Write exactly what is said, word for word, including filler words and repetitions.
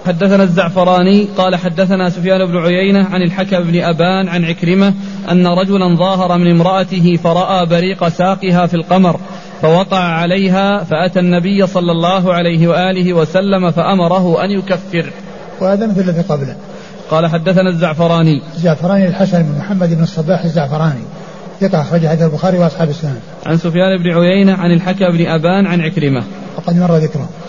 حدثنا الزعفراني قال حدثنا سفيان بن عيينة عن الحكم بن أبان عن عكرمة أن رجلا ظاهر من امرأته فرأى بريق ساقها في القمر فوقع عليها فأتى النبي صلى الله عليه وآله وسلم فأمره أن يكفر. وهذا مثل الذي قبله. قال حدثنا الزعفراني الزعفراني الحسن بن محمد بن الصباح الزعفراني ثقة أخرج حديث البخاري وأصحاب السنن. عن سفيان بن عيينة عن الحكم بن أبان عن عكرمة وقد مر ذكره.